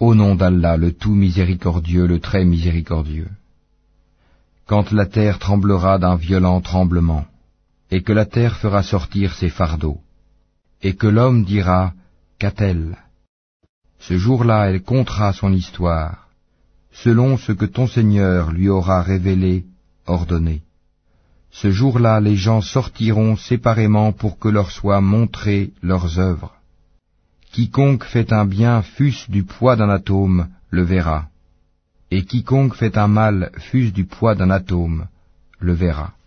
Au nom d'Allah, le tout miséricordieux, le très miséricordieux. Quand la terre tremblera d'un violent tremblement, et que la terre fera sortir ses fardeaux, et que l'homme dira, qu'a-t-elle? Ce jour-là, elle contera son histoire, selon ce que ton Seigneur lui aura révélé, ordonné. Ce jour-là, les gens sortiront séparément pour que leur soient montrées leurs œuvres. Quiconque fait un bien, fût-ce du poids d'un atome, le verra, et quiconque fait un mal, fût-ce du poids d'un atome, le verra.